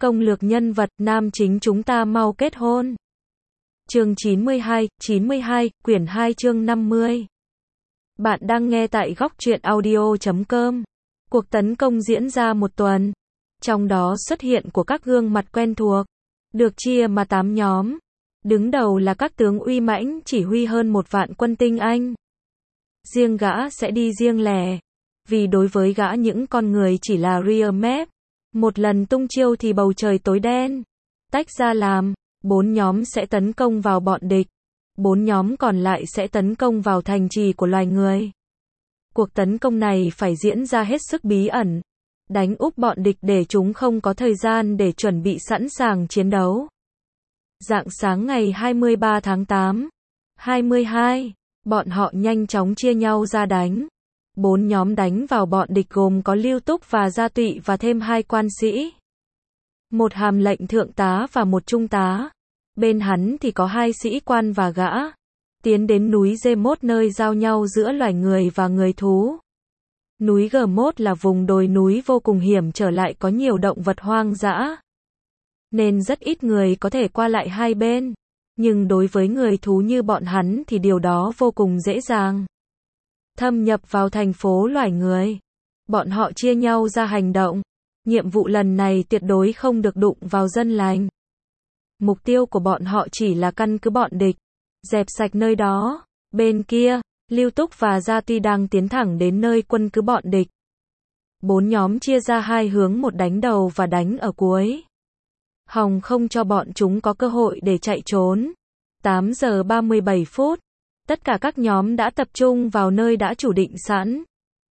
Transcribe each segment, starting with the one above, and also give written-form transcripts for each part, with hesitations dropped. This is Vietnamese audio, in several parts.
Công lược nhân vật, nam chính chúng ta mau kết hôn. Chương 92, quyển 2 chương 50. Bạn đang nghe tại góc truyện audio.com. Cuộc tấn công diễn ra một tuần. Trong đó xuất hiện của các gương mặt quen thuộc. Được chia mà 8 nhóm. Đứng đầu là các tướng uy mãnh chỉ huy hơn 1 vạn quân tinh Anh. Riêng gã sẽ đi riêng lẻ. Vì đối với gã những con người chỉ là rear map. Một lần tung chiêu thì bầu trời tối đen. Tách ra làm, 4 nhóm sẽ tấn công vào bọn địch. 4 nhóm còn lại sẽ tấn công vào thành trì của loài người. Cuộc tấn công này phải diễn ra hết sức bí ẩn. Đánh úp bọn địch để chúng không có thời gian để chuẩn bị sẵn sàng chiến đấu. Rạng sáng ngày 23 tháng 8, 22, bọn họ nhanh chóng chia nhau ra đánh. 4 nhóm đánh vào bọn địch gồm có Lưu Túc và Gia Tụy và thêm 2 quan sĩ. Một hàm lệnh thượng tá và một trung tá. Bên hắn thì có 2 sĩ quan và gã. Tiến đến núi G1 nơi giao nhau giữa loài người và người thú. Núi G1 là vùng đồi núi vô cùng hiểm trở lại có nhiều động vật hoang dã. Nên rất ít người có thể qua lại hai bên. Nhưng đối với người thú như bọn hắn thì điều đó vô cùng dễ dàng. Thâm nhập vào thành phố loài người. Bọn họ chia nhau ra hành động. Nhiệm vụ lần này tuyệt đối không được đụng vào dân lành. Mục tiêu của bọn họ chỉ là căn cứ bọn địch. Dẹp sạch nơi đó. Bên kia, Lưu Túc và Gia Tuy đang tiến thẳng đến nơi quân cứ bọn địch. 4 nhóm chia ra 2 hướng, một đánh đầu và đánh ở cuối. Hòng không cho bọn chúng có cơ hội để chạy trốn. 8 giờ 37 phút. Tất cả các nhóm đã tập trung vào nơi đã chủ định sẵn.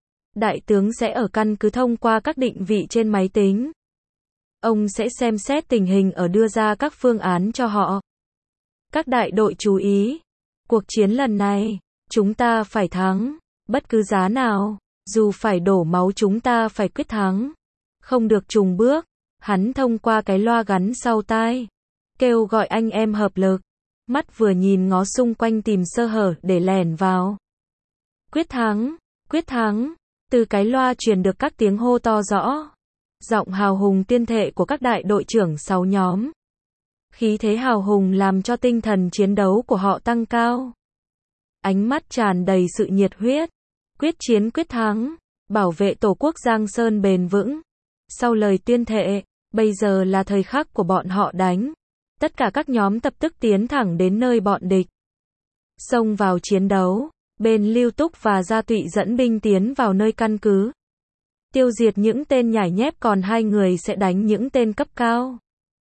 Đại tướng sẽ ở căn cứ thông qua các định vị trên máy tính. Ông sẽ xem xét tình hình ở đưa ra các phương án cho họ. Các đại đội chú ý. Cuộc chiến lần này, chúng ta phải thắng. Bất cứ giá nào. Dù phải đổ máu chúng ta phải quyết thắng. Không được chùng bước. Hắn thông qua cái loa gắn sau tai. Kêu gọi anh em hợp lực. Mắt vừa nhìn ngó xung quanh tìm sơ hở để lẻn vào. Quyết thắng, quyết thắng. Từ cái loa truyền được các tiếng hô to rõ. Giọng hào hùng tiên thệ của các đại đội trưởng 6 nhóm. Khí thế hào hùng làm cho tinh thần chiến đấu của họ tăng cao. Ánh mắt tràn đầy sự nhiệt huyết. Quyết chiến quyết thắng. Bảo vệ Tổ quốc Giang Sơn bền vững. Sau lời tuyên thệ, bây giờ là thời khắc của bọn họ đánh. Tất cả các nhóm tập tức tiến thẳng đến nơi bọn địch. Xông vào chiến đấu. Bên Lưu Túc và Gia Tụy dẫn binh tiến vào nơi căn cứ. Tiêu diệt những tên nhảy nhép, còn 2 người sẽ đánh những tên cấp cao.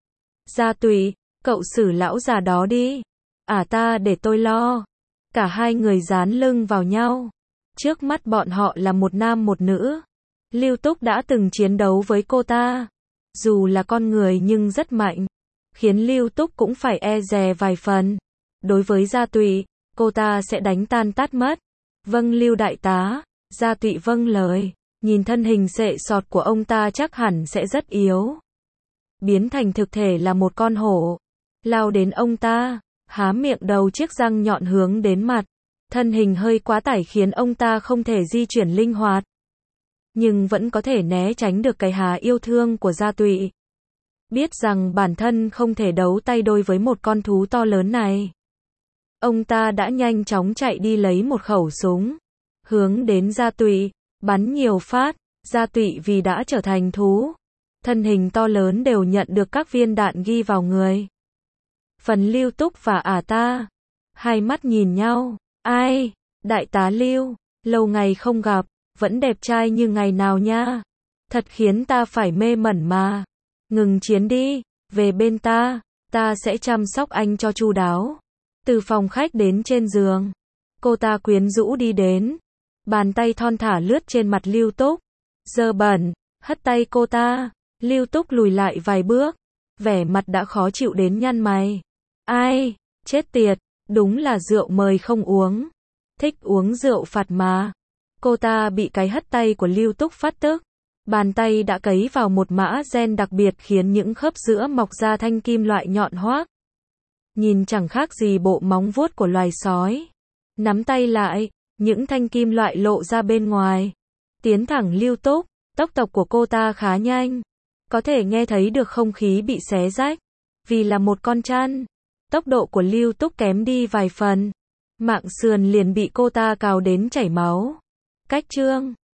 Gia Tụy, cậu xử lão già đó đi. Ta để tôi lo. Cả 2 người dán lưng vào nhau. Trước mắt bọn họ là một nam một nữ. Lưu Túc đã từng chiến đấu với cô ta. Dù là con người nhưng rất mạnh. Khiến Lưu Túc cũng phải e dè vài phần. Đối với Gia Tụy, cô ta sẽ đánh tan tát mất. Vâng Lưu đại tá. Gia Tụy vâng lời. Nhìn thân hình xệ sọt của ông ta chắc hẳn sẽ rất yếu. Biến thành thực thể là một con hổ. Lao đến ông ta. Há miệng đầu chiếc răng nhọn hướng đến mặt. Thân hình hơi quá tải khiến ông ta không thể di chuyển linh hoạt. Nhưng vẫn có thể né tránh được cái há yêu thương của Gia Tụy. Biết rằng bản thân không thể đấu tay đôi với một con thú to lớn này. Ông ta đã nhanh chóng chạy đi lấy một khẩu súng. Hướng đến Gia Tụy, bắn nhiều phát. Gia Tụy vì đã trở thành thú. Thân hình to lớn đều nhận được các viên đạn ghi vào người. Phần Lưu Túc và ta. Hai mắt nhìn nhau. Ai? Đại tá Lưu, lâu ngày không gặp, vẫn đẹp trai như ngày nào nha. Thật khiến ta phải mê mẩn mà. Ngừng chiến đi, về bên ta sẽ chăm sóc anh cho chu đáo. Từ phòng khách đến trên giường, cô ta quyến rũ đi đến. Bàn tay thon thả lướt trên mặt Lưu Túc. Dơ bẩn, hất tay cô ta. Lưu Túc lùi lại vài bước. Vẻ mặt đã khó chịu đến nhăn mày. Ai? Chết tiệt, đúng là rượu mời không uống. Thích uống rượu phạt mà. Cô ta bị cái hất tay của Lưu Túc phát tức. Bàn tay đã cấy vào một mã gen đặc biệt khiến những khớp giữa mọc ra thanh kim loại nhọn hoác. Nhìn chẳng khác gì bộ móng vuốt của loài sói. Nắm tay lại, những thanh kim loại lộ ra bên ngoài. Tiến thẳng Lưu Túc, tốc độ của cô ta khá nhanh. Có thể nghe thấy được không khí bị xé rách. Vì là một con chăn. Tốc độ của Lưu Túc kém đi vài phần. Mạng sườn liền bị cô ta cào đến chảy máu. Cách chương